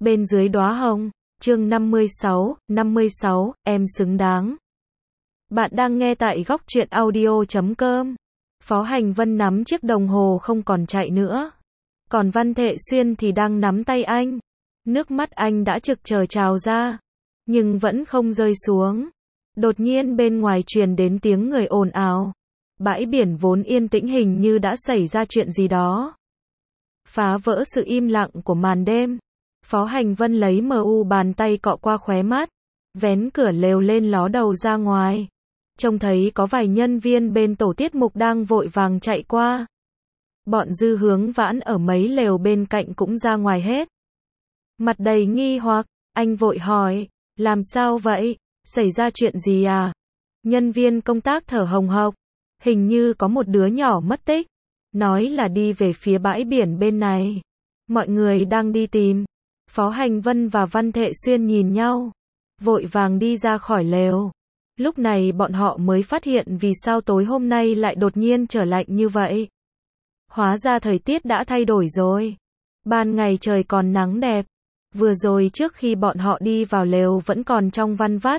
bên dưới đóa hồng. Chương 56, em xứng đáng. Bạn đang nghe tại góc truyện audio.com. Phó Hành Vân nắm chiếc đồng hồ không còn chạy nữa. Còn Văn Thệ Xuyên thì đang nắm tay anh. Nước mắt anh đã trực chờ trào ra, nhưng vẫn không rơi xuống. Đột nhiên bên ngoài truyền đến tiếng người ồn ào. Bãi biển vốn yên tĩnh hình như đã xảy ra chuyện gì đó, phá vỡ sự im lặng của màn đêm. Phó Hành Vân lấy bàn tay cọ qua khóe mắt, vén cửa lều lên ló đầu ra ngoài. Trông thấy có vài nhân viên bên tổ tiết mục đang vội vàng chạy qua. Bọn Dư Hướng Vãn ở mấy lều bên cạnh cũng ra ngoài hết. Mặt đầy nghi hoặc, anh vội hỏi, làm sao vậy? Xảy ra chuyện gì à? Nhân viên công tác thở hồng hộc, hình như có một đứa nhỏ mất tích, nói là đi về phía bãi biển bên này. Mọi người đang đi tìm. Phó Hành Vân và Văn Thệ Xuyên nhìn nhau, vội vàng đi ra khỏi lều. Lúc này bọn họ mới phát hiện vì sao tối hôm nay lại đột nhiên trở lạnh như vậy. Hóa ra thời tiết đã thay đổi rồi. Ban ngày trời còn nắng đẹp. Vừa rồi trước khi bọn họ đi vào lều vẫn còn trong van vắt,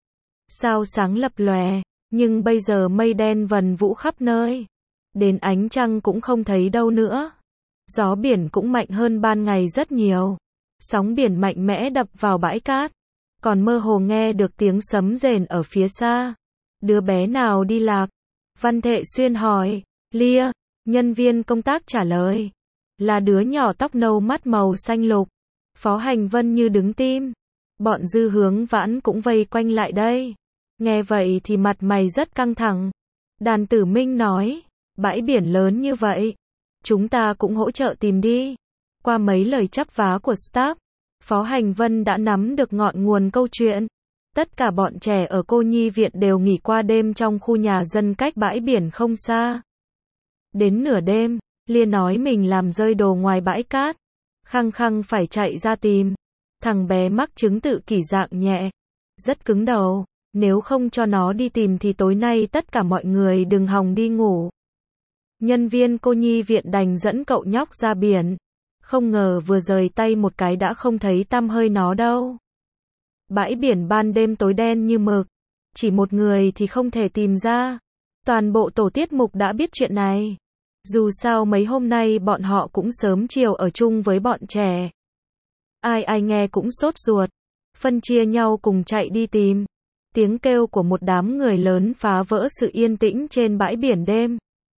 sao sáng lập lòe, nhưng bây giờ mây đen vần vũ khắp nơi. Đến ánh trăng cũng không thấy đâu nữa. Gió biển cũng mạnh hơn ban ngày rất nhiều. Sóng biển mạnh mẽ đập vào bãi cát. Còn mơ hồ nghe được tiếng sấm rền ở phía xa. Đứa bé nào đi lạc? Văn Thệ Xuyên hỏi. Lia, nhân viên công tác trả lời. Là đứa nhỏ tóc nâu mắt màu xanh lục. Phó Hành Vân như đứng tim. Bọn Dư Hướng Vãn cũng vây quanh lại đây. Nghe vậy thì mặt mày rất căng thẳng. Đàn Tử Minh nói, bãi biển lớn như vậy, chúng ta cũng hỗ trợ tìm đi. Qua mấy lời chắp vá của staff, Phó Hành Vân đã nắm được ngọn nguồn câu chuyện. Tất cả bọn trẻ ở cô nhi viện đều nghỉ qua đêm trong khu nhà dân cách bãi biển không xa. Đến nửa đêm, Lia nói mình làm rơi đồ ngoài bãi cát. Khăng khăng phải chạy ra tìm. Thằng bé mắc chứng tự kỷ dạng nhẹ, rất cứng đầu. Nếu không cho nó đi tìm thì tối nay tất cả mọi người đừng hòng đi ngủ. Nhân viên cô nhi viện đành dẫn cậu nhóc ra biển. Không ngờ vừa rời tay một cái đã không thấy tăm hơi nó đâu. Bãi biển ban đêm tối đen như mực. Chỉ một người thì không thể tìm ra. Toàn bộ tổ tiết mục đã biết chuyện này. Dù sao mấy hôm nay bọn họ cũng sớm chiều ở chung với bọn trẻ. Ai nghe cũng sốt ruột. Phân chia nhau cùng chạy đi tìm. Tiếng kêu của một đám người lớn phá vỡ sự yên tĩnh trên bãi biển đêm.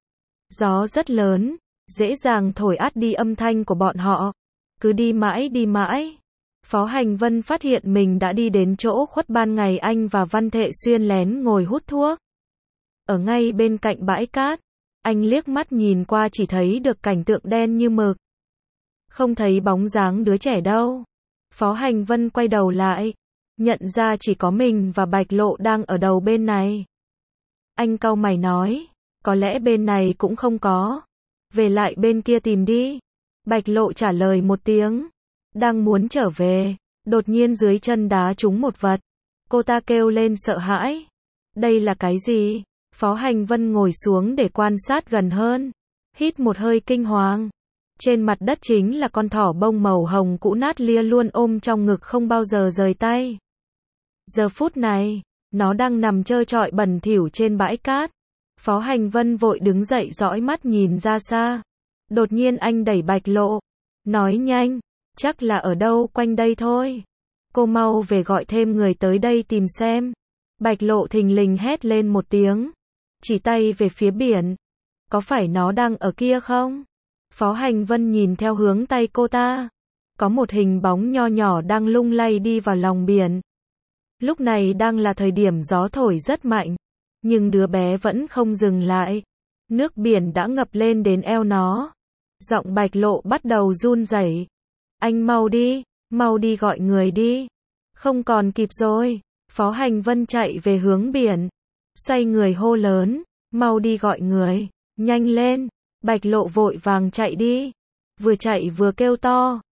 Gió rất lớn, dễ dàng thổi át đi âm thanh của bọn họ. Cứ đi mãi. Phó Hành Vân phát hiện mình đã đi đến chỗ khuất ban ngày anh và Văn Thệ Xuyên lén ngồi hút thuốc. Ở ngay bên cạnh bãi cát, anh liếc mắt nhìn qua chỉ thấy được cảnh tượng đen như mực. Không thấy bóng dáng đứa trẻ đâu. Phó Hành Vân quay đầu lại, nhận ra chỉ có mình và Bạch Lộ đang ở đầu bên này. Anh cau mày nói, có lẽ bên này cũng không có. Về lại bên kia tìm đi. Bạch Lộ trả lời một tiếng. Đang muốn trở về, đột nhiên dưới chân đá trúng một vật. Cô ta kêu lên sợ hãi. Đây là cái gì? Phó Hành Vân ngồi xuống để quan sát gần hơn. Hít một hơi kinh hoàng. Trên mặt đất chính là con thỏ bông màu hồng cũ nát Lia luôn ôm trong ngực không bao giờ rời tay. Giờ phút này, nó đang nằm trơ trọi bẩn thỉu trên bãi cát. Phó Hành Vân vội đứng dậy dõi mắt nhìn ra xa. Đột nhiên anh đẩy Bạch Lộ. Nói nhanh, chắc là ở đâu quanh đây thôi. Cô mau về gọi thêm người tới đây tìm xem. Bạch Lộ thình lình hét lên một tiếng. Chỉ tay về phía biển. Có phải nó đang ở kia không? Phó Hành Vân nhìn theo hướng tay cô ta. Có một hình bóng nho nhỏ đang lung lay đi vào lòng biển. Lúc này đang là thời điểm gió thổi rất mạnh. Nhưng đứa bé vẫn không dừng lại. Nước biển đã ngập lên đến eo nó. Giọng Bạch Lộ bắt đầu run rẩy. Anh mau đi gọi người đi. Không còn kịp rồi. Phó Hành Vân chạy về hướng biển. Xoay người hô lớn. Mau đi gọi người. Nhanh lên. Bạch Lộ vội vàng chạy đi. Vừa chạy vừa kêu to.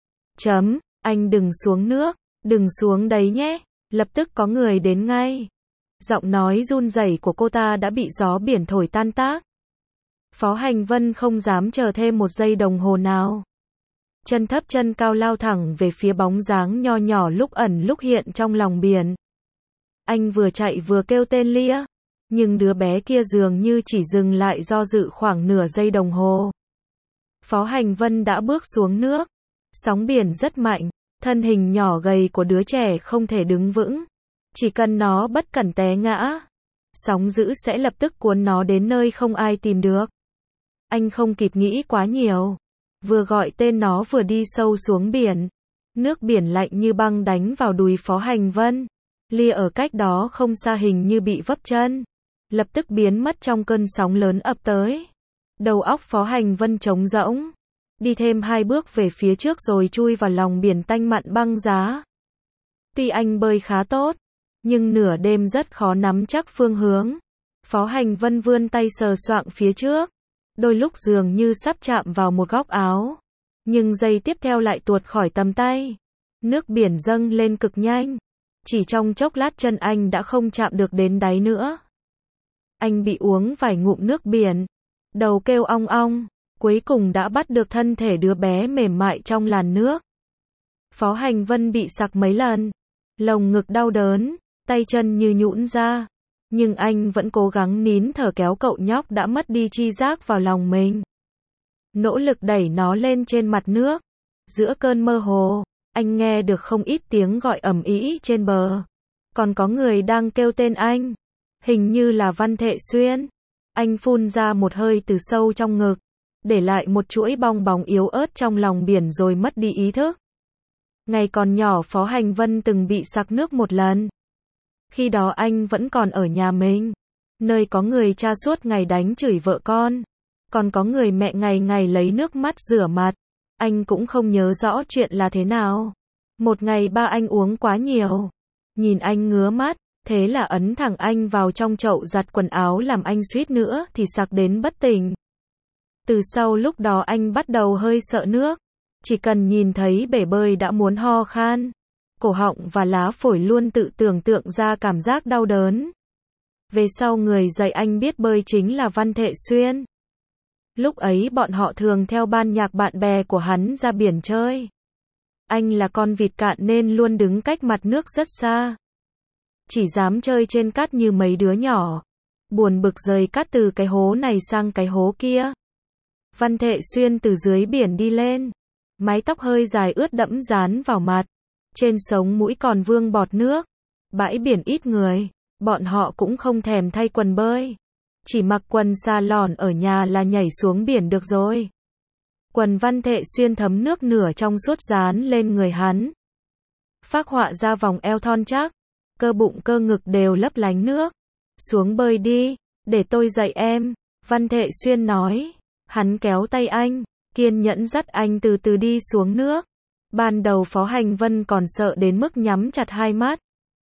Anh đừng xuống nước. Đừng xuống đấy nhé. Lập tức có người đến ngay. Giọng nói run rẩy của cô ta đã bị gió biển thổi tan tác. Phó Hành Vân không dám chờ thêm một giây đồng hồ nào. chân thấp chân cao lao thẳng về phía bóng dáng nho nhỏ lúc ẩn lúc hiện trong lòng biển. Anh vừa chạy vừa kêu tên Lia, nhưng đứa bé kia dường như chỉ dừng lại do dự khoảng nửa giây đồng hồ. Phó Hành Vân đã bước xuống nước. Sóng biển rất mạnh, thân hình nhỏ gầy của đứa trẻ không thể đứng vững. Chỉ cần nó bất cẩn té ngã, sóng dữ sẽ lập tức cuốn nó đến nơi không ai tìm được. Anh không kịp nghĩ quá nhiều, vừa gọi tên nó vừa đi sâu xuống biển. Nước biển lạnh như băng đánh vào đùi Phó Hành Vân. Lia ở cách đó không xa hình như bị vấp chân, lập tức biến mất trong cơn sóng lớn ập tới. Đầu óc Phó Hành Vân trống rỗng, đi thêm 2 bước về phía trước rồi chui vào lòng biển tanh mặn băng giá. Tuy anh bơi khá tốt, nhưng nửa đêm rất khó nắm chắc phương hướng. Phó Hành Vân vươn tay sờ soạng phía trước, đôi lúc dường như sắp chạm vào một góc áo, nhưng giây tiếp theo lại tuột khỏi tầm tay. Nước biển dâng lên cực nhanh, chỉ trong chốc lát chân anh đã không chạm được đến đáy nữa. Anh bị uống vài ngụm nước biển, đầu kêu ong ong, cuối cùng đã bắt được thân thể đứa bé mềm mại trong làn nước. Phó Hành Vân bị sặc mấy lần, lồng ngực đau đớn, tay chân như nhũn ra, nhưng anh vẫn cố gắng nín thở kéo cậu nhóc đã mất đi tri giác vào lòng mình. Nỗ lực đẩy nó lên trên mặt nước. Giữa cơn mơ hồ, anh nghe được không ít tiếng gọi ầm ĩ trên bờ. Còn có người đang kêu tên anh. Hình như là Văn Thệ Xuyên. Anh phun ra một hơi từ sâu trong ngực, để lại một chuỗi bong bóng yếu ớt trong lòng biển rồi mất đi ý thức. Ngày còn nhỏ Phó Hành Vân từng bị sặc nước một lần. Khi đó anh vẫn còn ở nhà mình, nơi có người cha suốt ngày đánh chửi vợ con, còn có người mẹ ngày ngày lấy nước mắt rửa mặt. Anh cũng không nhớ rõ chuyện là thế nào. Một ngày ba anh uống quá nhiều, nhìn anh ngứa mắt, thế là ấn thẳng anh vào trong chậu giặt quần áo làm anh suýt nữa thì sặc đến bất tỉnh. Từ sau lúc đó anh bắt đầu hơi sợ nước, chỉ cần nhìn thấy bể bơi đã muốn ho khan. Cổ họng và lá phổi luôn tự tưởng tượng ra cảm giác đau đớn. Về sau người dạy anh biết bơi chính là Văn Thệ Xuyên. Lúc ấy bọn họ thường theo ban nhạc bạn bè của hắn ra biển chơi. Anh là con vịt cạn nên luôn đứng cách mặt nước rất xa, chỉ dám chơi trên cát như mấy đứa nhỏ, buồn bực rời cát từ cái hố này sang cái hố kia. Văn Thệ Xuyên từ dưới biển đi lên, mái tóc hơi dài ướt đẫm dán vào mặt, trên sống mũi còn vương bọt nước. Bãi biển ít người, bọn họ cũng không thèm thay quần bơi, chỉ mặc quần sa lòn ở nhà là nhảy xuống biển được rồi. Quần Văn Thệ Xuyên thấm nước nửa trong suốt dán lên người hắn, phác họa ra vòng eo thon chắc, cơ bụng cơ ngực đều lấp lánh nước. Xuống bơi đi, để tôi dạy em, Văn Thệ Xuyên nói. Hắn kéo tay anh, kiên nhẫn dắt anh từ từ đi xuống nước. Ban đầu Phó Hành Vân còn sợ đến mức nhắm chặt hai mắt,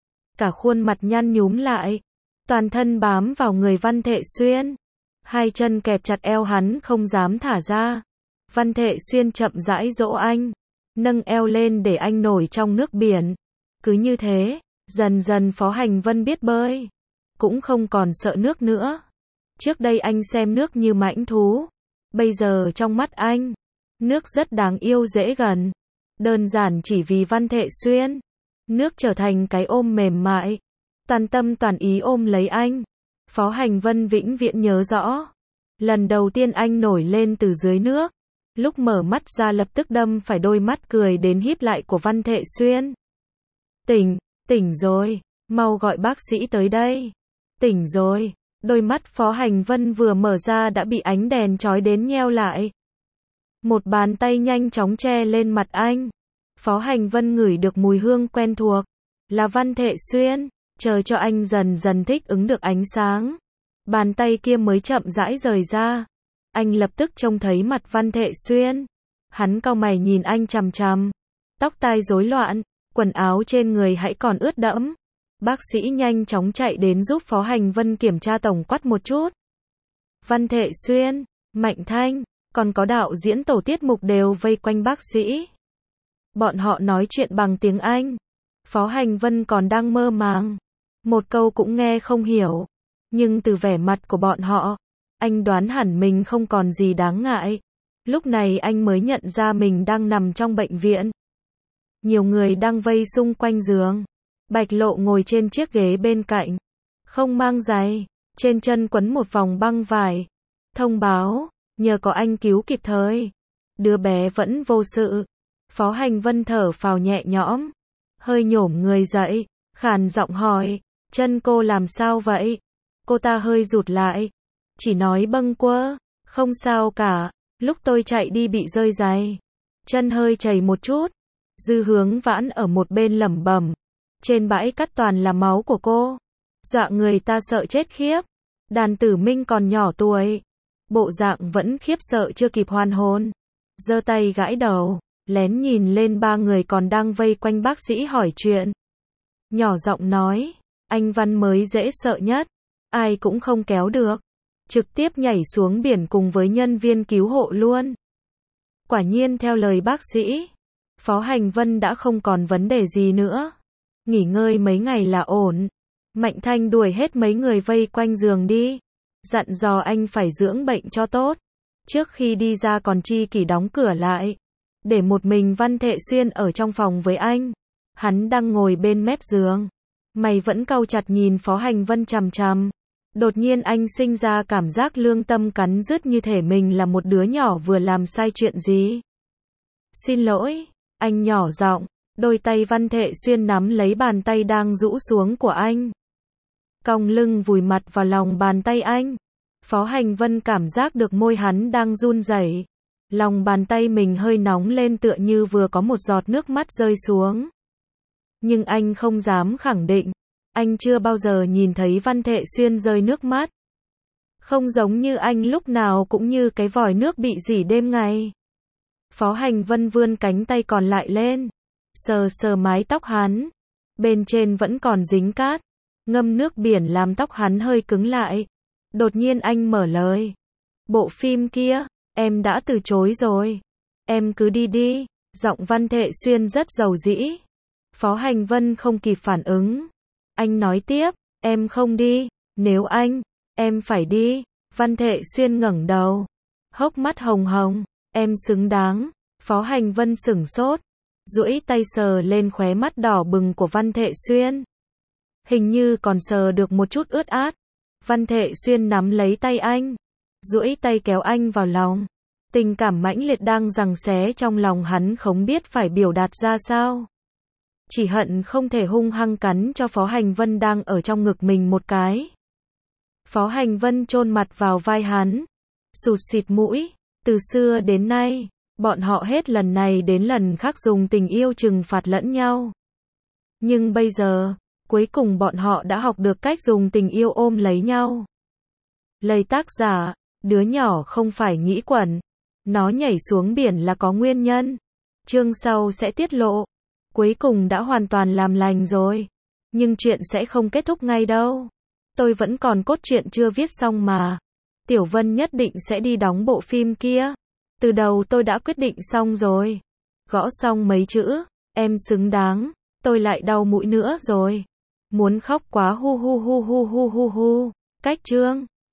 cả khuôn mặt nhăn nhúm lại, toàn thân bám vào người Văn Thệ Xuyên, hai chân kẹp chặt eo hắn không dám thả ra. Văn Thệ Xuyên chậm rãi dỗ anh, nâng eo lên để anh nổi trong nước biển. Cứ như thế, dần dần Phó Hành Vân biết bơi, cũng không còn sợ nước nữa. Trước đây anh xem nước như mãnh thú, bây giờ trong mắt anh, nước rất đáng yêu dễ gần. Đơn giản chỉ vì Văn Thệ Xuyên, nước trở thành cái ôm mềm mại, toàn tâm toàn ý ôm lấy anh. Phó Hành Vân vĩnh viễn nhớ rõ, lần đầu tiên anh nổi lên từ dưới nước, lúc mở mắt ra lập tức đâm phải đôi mắt cười đến híp lại của Văn Thệ Xuyên. Tỉnh rồi, mau gọi bác sĩ tới đây. Tỉnh rồi. Đôi mắt Phó Hành Vân vừa mở ra đã bị ánh đèn chói đến nheo lại. Một bàn tay nhanh chóng che lên mặt anh. Phó Hành Vân ngửi được mùi hương quen thuộc, là Văn Thệ Xuyên. Chờ cho anh dần dần thích ứng được ánh sáng, bàn tay kia mới chậm rãi rời ra. Anh lập tức trông thấy mặt Văn Thệ Xuyên. Hắn cau mày nhìn anh chằm chằm, tóc tai rối loạn, quần áo trên người hãy còn ướt đẫm. Bác sĩ nhanh chóng chạy đến giúp Phó Hành Vân kiểm tra tổng quát một chút. Văn Thệ Xuyên, Mạnh Thanh, còn có đạo diễn tổ tiết mục đều vây quanh bác sĩ. Bọn họ nói chuyện bằng tiếng Anh. Phó Hành Vân còn đang mơ màng, một câu cũng nghe không hiểu. Nhưng từ vẻ mặt của bọn họ, anh đoán hẳn mình không còn gì đáng ngại. Lúc này anh mới nhận ra mình đang nằm trong bệnh viện. Nhiều người đang vây xung quanh giường. Bạch Lộ ngồi trên chiếc ghế bên cạnh. Không mang giày, trên chân quấn một vòng băng vải. Thông báo, nhờ có anh cứu kịp thời. Đứa bé vẫn vô sự. Phó Hành Vân thở phào nhẹ nhõm. Hơi nhổm người dậy, khàn giọng hỏi, chân cô làm sao vậy? Cô ta hơi rụt lại. Chỉ nói bâng quơ, không sao cả, lúc tôi chạy đi bị rơi giày. Chân hơi chảy một chút. Dư Hướng Vãn ở một bên lẩm bẩm. Trên bãi cát toàn là máu của cô. Dọa người ta sợ chết khiếp. Đàn Tử Minh còn nhỏ tuổi. Bộ dạng vẫn khiếp sợ chưa kịp hoàn hồn. Giơ tay gãi đầu, lén nhìn lên ba người còn đang vây quanh bác sĩ hỏi chuyện. Nhỏ giọng nói, anh Văn mới dễ sợ nhất. Ai cũng không kéo được. Trực tiếp nhảy xuống biển cùng với nhân viên cứu hộ luôn. Quả nhiên theo lời bác sĩ, Phó Hành Vân đã không còn vấn đề gì nữa. Nghỉ ngơi mấy ngày là ổn. Mạnh Thanh đuổi hết mấy người vây quanh giường đi. Dặn dò anh phải dưỡng bệnh cho tốt. Trước khi đi ra còn chi kỷ đóng cửa lại. Để một mình Văn Thệ Xuyên ở trong phòng với anh. Hắn đang ngồi bên mép giường. Mày vẫn cau chặt nhìn Phó Hành Vân chằm chằm. Đột nhiên anh sinh ra cảm giác lương tâm cắn rứt như thể mình là một đứa nhỏ vừa làm sai chuyện gì. Xin lỗi, anh nhỏ giọng. Đôi tay Văn Thệ Xuyên nắm lấy bàn tay đang rũ xuống của anh. Cong lưng vùi mặt vào lòng bàn tay anh. Phó Hành Vân cảm giác được môi hắn đang run rẩy. Lòng bàn tay mình hơi nóng lên tựa như vừa có một giọt nước mắt rơi xuống. Nhưng anh không dám khẳng định. Anh chưa bao giờ nhìn thấy Văn Thệ Xuyên rơi nước mắt. Không giống như anh lúc nào cũng như cái vòi nước bị rỉ đêm ngày. Phó Hành Vân vươn cánh tay còn lại lên. Sờ sờ mái tóc hắn. Bên trên vẫn còn dính cát. Ngâm nước biển làm tóc hắn hơi cứng lại. Đột nhiên anh mở lời. Bộ phim kia, em đã từ chối rồi. Em cứ đi đi. Giọng Văn Thệ Xuyên rất dầu dĩ. Phó Hành Vân không kịp phản ứng. Anh nói tiếp, em không đi. Nếu em phải đi. Văn Thệ Xuyên ngẩng đầu. Hốc mắt hồng hồng. Em xứng đáng. Phó Hành Vân sửng sốt. Duỗi tay sờ lên khóe mắt đỏ bừng của Văn Thệ Xuyên. Hình như còn sờ được một chút ướt át. Văn Thệ Xuyên nắm lấy tay anh. Duỗi tay kéo anh vào lòng. Tình cảm mãnh liệt đang giằng xé trong lòng hắn không biết phải biểu đạt ra sao. Chỉ hận không thể hung hăng cắn cho Phó Hành Vân đang ở trong ngực mình một cái. Phó Hành Vân chôn mặt vào vai hắn. Sụt xịt mũi. Từ xưa đến nay, bọn họ hết lần này đến lần khác dùng tình yêu trừng phạt lẫn nhau. Nhưng bây giờ, cuối cùng bọn họ đã học được cách dùng tình yêu ôm lấy nhau. Lời tác giả, đứa nhỏ không phải nghĩ quẩn. Nó nhảy xuống biển là có nguyên nhân. Chương sau sẽ tiết lộ. Cuối cùng đã hoàn toàn làm lành rồi. Nhưng chuyện sẽ không kết thúc ngay đâu. Tôi vẫn còn cốt truyện chưa viết xong mà. Tiểu Vân nhất định sẽ đi đóng bộ phim kia. Từ đầu tôi đã quyết định xong rồi. Gõ xong mấy chữ, em xứng đáng. Tôi lại đau mũi nữa rồi. Muốn khóc quá hu hu hu hu hu hu hu. Cách chương